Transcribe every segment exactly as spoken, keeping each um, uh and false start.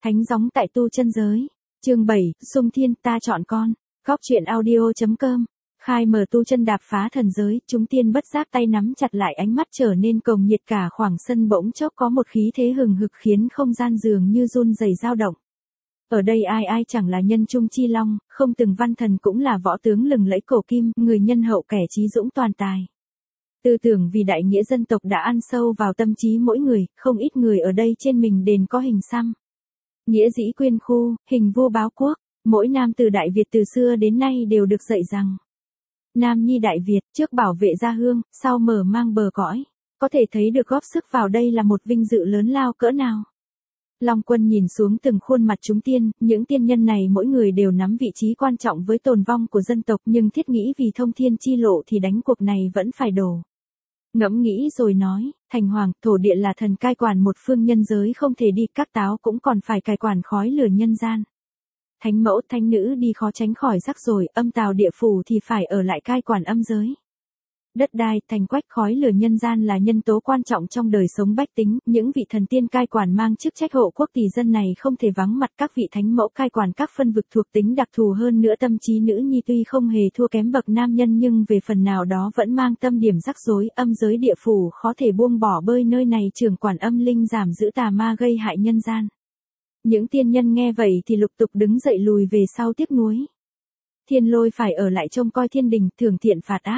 Thánh gióng tại tu chân giới. Chương bảy, Xung Thiên ta chọn con. Góc truyện audio.com. Khai mở tu chân đạp phá thần giới, chúng tiên bất giác tay nắm chặt lại, ánh mắt trở nên cồng nhiệt, cả khoảng sân bỗng chốc có một khí thế hừng hực khiến không gian dường như run rẩy dao động. Ở đây ai ai chẳng là nhân trung chi long, không từng văn thần cũng là võ tướng lừng lẫy cổ kim, người nhân hậu kẻ trí dũng toàn tài. Tư tưởng vì đại nghĩa dân tộc đã ăn sâu vào tâm trí mỗi người, không ít người ở đây trên mình đền có hình xăm. Nghĩa dĩ quyên khu, hình vua báo quốc, mỗi nam từ Đại Việt từ xưa đến nay đều được dạy rằng Nam nhi Đại Việt, trước bảo vệ gia hương, sau mở mang bờ cõi. Có thể thấy được góp sức vào đây là một vinh dự lớn lao cỡ nào. Long Quân nhìn xuống từng khuôn mặt chúng tiên, những tiên nhân này mỗi người đều nắm vị trí quan trọng với tồn vong của dân tộc, nhưng thiết nghĩ vì thông thiên chi lộ thì đánh cuộc này vẫn phải đổ. Ngẫm nghĩ rồi nói, thành hoàng, thổ địa là thần cai quản một phương nhân giới không thể đi, các táo cũng còn phải cai quản khói lửa nhân gian. Thánh mẫu, thánh nữ đi khó tránh khỏi rắc rối, âm tào địa phủ thì phải ở lại cai quản âm giới. Đất đai, thành quách, khói lửa nhân gian là nhân tố quan trọng trong đời sống bách tính, những vị thần tiên cai quản mang chức trách hộ quốc tỷ dân này không thể vắng mặt, các vị thánh mẫu cai quản các phân vực thuộc tính đặc thù hơn nữa. Tâm trí nữ nhi tuy không hề thua kém bậc nam nhân nhưng về phần nào đó vẫn mang tâm điểm rắc rối, âm giới địa phủ khó thể buông bỏ bơi nơi này trưởng quản âm linh, giảm giữ tà ma gây hại nhân gian. Những tiên nhân nghe vậy thì lục tục đứng dậy lùi về sau tiếc nuối. Thiên Lôi phải ở lại trông coi thiên đình, thưởng thiện phạt ác.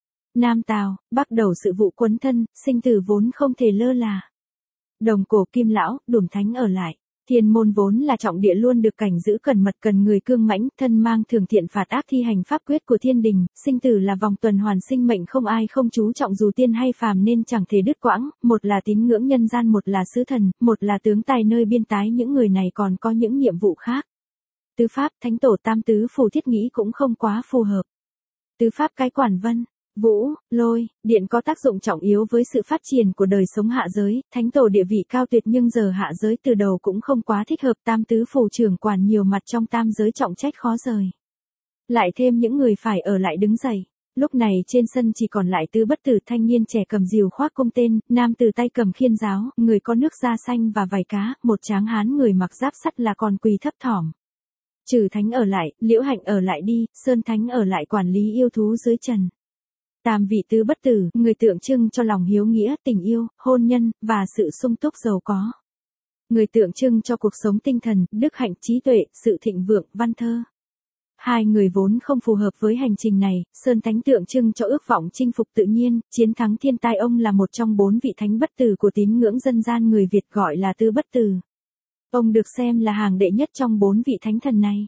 Nam Tào, bắt đầu sự vụ quấn thân, sinh tử vốn không thể lơ là. Đồng Cổ Kim Lão, Đùm Thánh ở lại. Thiên môn vốn là trọng địa luôn được cảnh giữ cẩn mật, cần người cương mãnh, thân mang thường thiện phạt ác, thi hành pháp quyết của thiên đình. Sinh tử là vòng tuần hoàn sinh mệnh, không ai không chú trọng dù tiên hay phàm nên chẳng thể đứt quãng. Một là tín ngưỡng nhân gian, một là sứ thần, một là tướng tài nơi biên tái, những người này còn có những nhiệm vụ khác. Tứ pháp, thánh tổ tam tứ phù thiết nghĩ cũng không quá phù hợp. Tứ pháp cái quản vân, vũ, lôi, điện có tác dụng trọng yếu với sự phát triển của đời sống hạ giới, thánh tổ địa vị cao tuyệt nhưng giờ hạ giới từ đầu cũng không quá thích hợp, tam tứ phù trưởng quản nhiều mặt trong tam giới trọng trách khó rời. Lại thêm những người phải ở lại đứng dậy. Lúc này trên sân chỉ còn lại Tứ Bất Tử, thanh niên trẻ cầm diều khoác cung tên, nam từ tay cầm khiên giáo, người có nước da xanh và vảy cá, một tráng hán người mặc giáp sắt là còn quỳ thấp thỏm. Trừ Thánh ở lại, Liễu Hạnh ở lại đi, Sơn Thánh ở lại quản lý yêu thú dưới trần. Tam vị Tứ Bất Tử, người tượng trưng cho lòng hiếu nghĩa, tình yêu, hôn nhân, và sự sung túc giàu có. Người tượng trưng cho cuộc sống tinh thần, đức hạnh, trí tuệ, sự thịnh vượng, văn thơ. Hai người vốn không phù hợp với hành trình này, Sơn Thánh tượng trưng cho ước vọng chinh phục tự nhiên, chiến thắng thiên tai, ông là một trong bốn vị thánh bất tử của tín ngưỡng dân gian người Việt gọi là Tứ Bất Tử. Ông được xem là hàng đệ nhất trong bốn vị thánh thần này.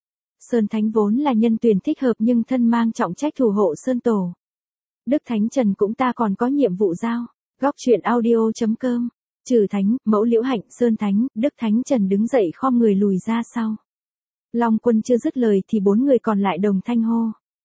Sơn Thánh vốn là nhân tuyển thích hợp nhưng thân mang trọng trách thủ hộ Sơn Tổ. Đức Thánh Trần cũng ta còn có nhiệm vụ giao. Góc truyện audio.com. Trừ Thánh, Mẫu Liễu Hạnh, Sơn Thánh, Đức Thánh Trần đứng dậy khom người lùi ra sau. Long Quân chưa dứt lời thì bốn người còn lại đồng thanh hô.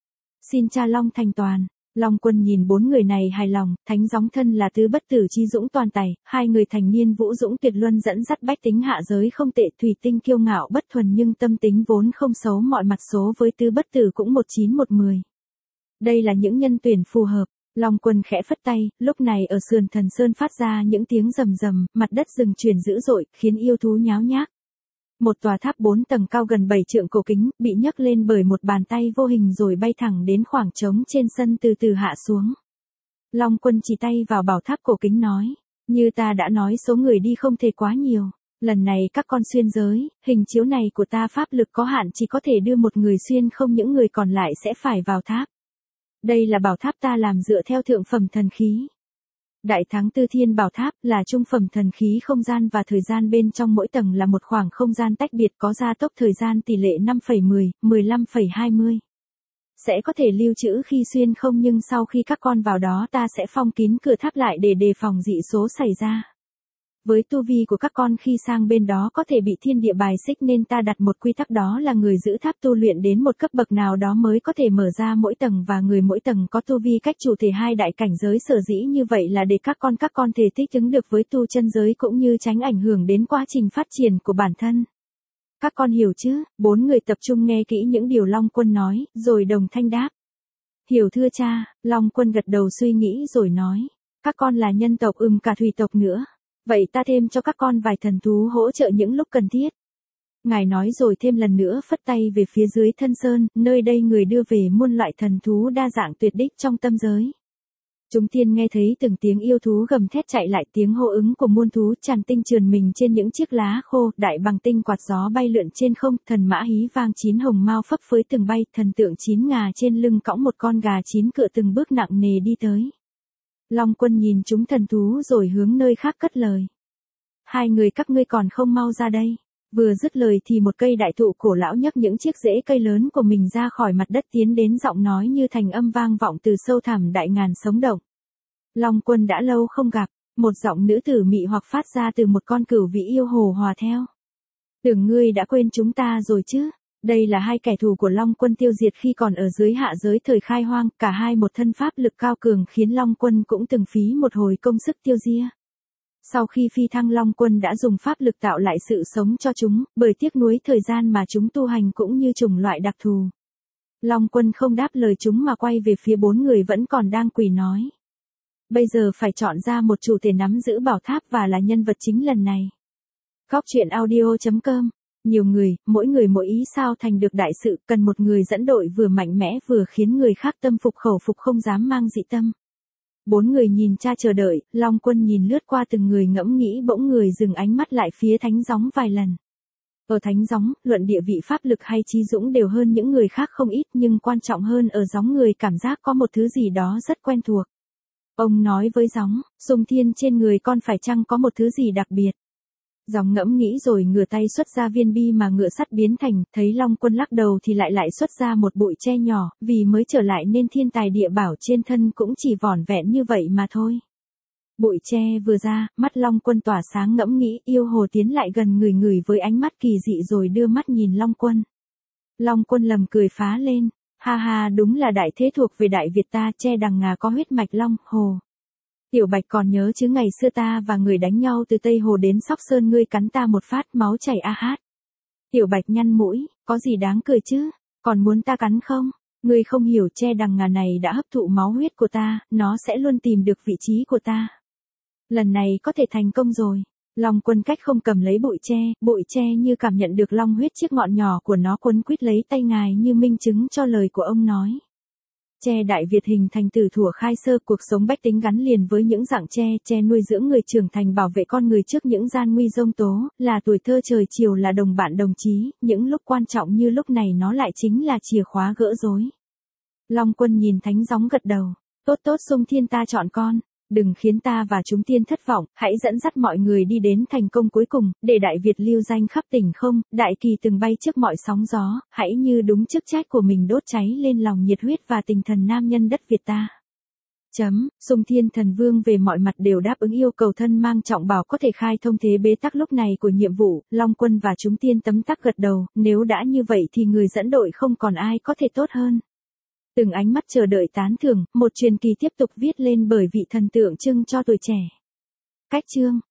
Xin cha Long thành toàn. Long Quân nhìn bốn người này hài lòng, thánh gióng thân là Tứ Bất Tử chi dũng toàn tài, hai người thành niên vũ dũng tuyệt luân dẫn dắt bách tính hạ giới không tệ, thủy tinh kiêu ngạo bất thuần nhưng tâm tính vốn không xấu, mọi mặt số với Tứ Bất Tử cũng một chín một mười. Đây là những nhân tuyển phù hợp. Long Quân khẽ phất tay, lúc này ở sườn Thần Sơn phát ra những tiếng rầm rầm, mặt đất rừng chuyển dữ dội, khiến yêu thú nháo nhác. Một tòa tháp bốn tầng cao gần bảy trượng cổ kính, bị nhấc lên bởi một bàn tay vô hình rồi bay thẳng đến khoảng trống trên sân từ từ hạ xuống. Long Quân chỉ tay vào bảo tháp cổ kính nói, như ta đã nói số người đi không thể quá nhiều. Lần này các con xuyên giới, hình chiếu này của ta pháp lực có hạn, chỉ có thể đưa một người xuyên, không những người còn lại sẽ phải vào tháp. Đây là bảo tháp ta làm dựa theo thượng phẩm thần khí. Đại Thắng Tư Thiên Bảo Tháp là trung phẩm thần khí, không gian và thời gian bên trong mỗi tầng là một khoảng không gian tách biệt, có gia tốc thời gian tỷ lệ năm phẩy mười, mười lăm phẩy hai mươi. Sẽ có thể lưu trữ khi xuyên không nhưng sau khi các con vào đó ta sẽ phong kín cửa tháp lại để đề phòng dị số xảy ra. Với tu vi của các con khi sang bên đó có thể bị thiên địa bài xích nên ta đặt một quy tắc, đó là người giữ tháp tu luyện đến một cấp bậc nào đó mới có thể mở ra mỗi tầng, và người mỗi tầng có tu vi cách chủ thể hai đại cảnh giới. Sở dĩ như vậy là để các con các con thể thích ứng được với tu chân giới cũng như tránh ảnh hưởng đến quá trình phát triển của bản thân. Các con hiểu chứ? Bốn người tập trung nghe kỹ những điều Long Quân nói, rồi đồng thanh đáp. Hiểu thưa cha. Long Quân gật đầu suy nghĩ rồi nói. Các con là nhân tộc, ừm cả thủy tộc nữa. Vậy ta thêm cho các con vài thần thú hỗ trợ những lúc cần thiết. Ngài nói rồi thêm lần nữa phất tay về phía dưới thân sơn, nơi đây người đưa về muôn loại thần thú đa dạng tuyệt đích trong tâm giới. Chúng tiên nghe thấy từng tiếng yêu thú gầm thét chạy lại, tiếng hô ứng của muôn thú tràn tinh trườn mình trên những chiếc lá khô, đại bằng tinh quạt gió bay lượn trên không, thần mã hí vang chín hồng mao phấp phới từng bay, thần tượng chín ngà trên lưng cõng một con gà chín cựa từng bước nặng nề đi tới. Long Quân nhìn chúng thần thú rồi hướng nơi khác cất lời. Hai người các ngươi còn không mau ra đây. Vừa dứt lời thì một cây đại thụ cổ lão nhấc những chiếc rễ cây lớn của mình ra khỏi mặt đất tiến đến, giọng nói như thành âm vang vọng từ sâu thẳm đại ngàn sống động. Long Quân đã lâu không gặp, một giọng nữ tử mị hoặc phát ra từ một con cửu vĩ yêu hồ hòa theo. Tưởng ngươi đã quên chúng ta rồi chứ? Đây là hai kẻ thù của Long Quân tiêu diệt khi còn ở dưới hạ giới thời khai hoang, cả hai một thân pháp lực cao cường khiến Long Quân cũng từng phí một hồi công sức tiêu diệt. Sau khi phi thăng, Long Quân đã dùng pháp lực tạo lại sự sống cho chúng, bởi tiếc nuối thời gian mà chúng tu hành cũng như chủng loại đặc thù. Long Quân không đáp lời chúng mà quay về phía bốn người vẫn còn đang quỳ nói. Bây giờ phải chọn ra một chủ thể nắm giữ bảo tháp và là nhân vật chính lần này. Góc truyện audio chấm com. Nhiều người, mỗi người mỗi ý sao thành được đại sự, cần một người dẫn đội vừa mạnh mẽ vừa khiến người khác tâm phục khẩu phục không dám mang dị tâm. Bốn người nhìn cha chờ đợi, Long Quân nhìn lướt qua từng người ngẫm nghĩ, bỗng người dừng ánh mắt lại phía Thánh Gióng vài lần. Ở Thánh Gióng, luận địa vị pháp lực hay trí dũng đều hơn những người khác không ít, nhưng quan trọng hơn ở Gióng người cảm giác có một thứ gì đó rất quen thuộc. Ông nói với Gióng, Sung Thiên trên người con phải chăng có một thứ gì đặc biệt. Gióng ngẫm nghĩ rồi ngửa tay xuất ra viên bi mà ngựa sắt biến thành, thấy Long Quân lắc đầu thì lại lại xuất ra một bụi tre nhỏ, vì mới trở lại nên thiên tài địa bảo trên thân cũng chỉ vỏn vẹn như vậy mà thôi. Bụi tre vừa ra, mắt Long Quân tỏa sáng, ngẫm nghĩ, yêu hồ tiến lại gần người người với ánh mắt kỳ dị rồi đưa mắt nhìn Long Quân. Long Quân lầm cười phá lên, ha ha, đúng là đại thế thuộc về Đại Việt ta, tre đằng ngà có huyết mạch Long Hồ. Tiểu Bạch còn nhớ chứ, ngày xưa ta và người đánh nhau từ Tây Hồ đến Sóc Sơn, ngươi cắn ta một phát máu chảy a hát. Tiểu Bạch nhăn mũi, có gì đáng cười chứ, còn muốn ta cắn không? Ngươi không hiểu, tre đằng ngà này đã hấp thụ máu huyết của ta, nó sẽ luôn tìm được vị trí của ta. Lần này có thể thành công rồi. Long Quân cách không cầm lấy bụi tre, bụi tre như cảm nhận được long huyết chiếc ngọn nhỏ của nó, quấn quýt lấy tay ngài như minh chứng cho lời của ông nói. Tre Đại Việt hình thành từ thuở khai sơ, cuộc sống bách tính gắn liền với những dạng tre, tre nuôi dưỡng người trưởng thành, bảo vệ con người trước những gian nguy giông tố, là tuổi thơ trời chiều, là đồng bạn đồng chí, những lúc quan trọng như lúc này nó lại chính là chìa khóa gỡ rối. Long Quân nhìn Thánh Gióng gật đầu, tốt tốt Sung Thiên, ta chọn con. Đừng khiến ta và chúng tiên thất vọng, hãy dẫn dắt mọi người đi đến thành công cuối cùng, để Đại Việt lưu danh khắp tỉnh không, đại kỳ từng bay trước mọi sóng gió, hãy như đúng chức trách của mình đốt cháy lên lòng nhiệt huyết và tinh thần nam nhân đất Việt ta. Chấm, Sung Thiên Thần Vương về mọi mặt đều đáp ứng yêu cầu thân mang trọng bảo có thể khai thông thế bế tắc lúc này của nhiệm vụ, Long Quân và chúng tiên tấm tắc gật đầu, nếu đã như vậy thì người dẫn đội không còn ai có thể tốt hơn. Từng ánh mắt chờ đợi tán thưởng, một truyền kỳ tiếp tục viết lên bởi vị thần tượng trưng cho tuổi trẻ. Cách chương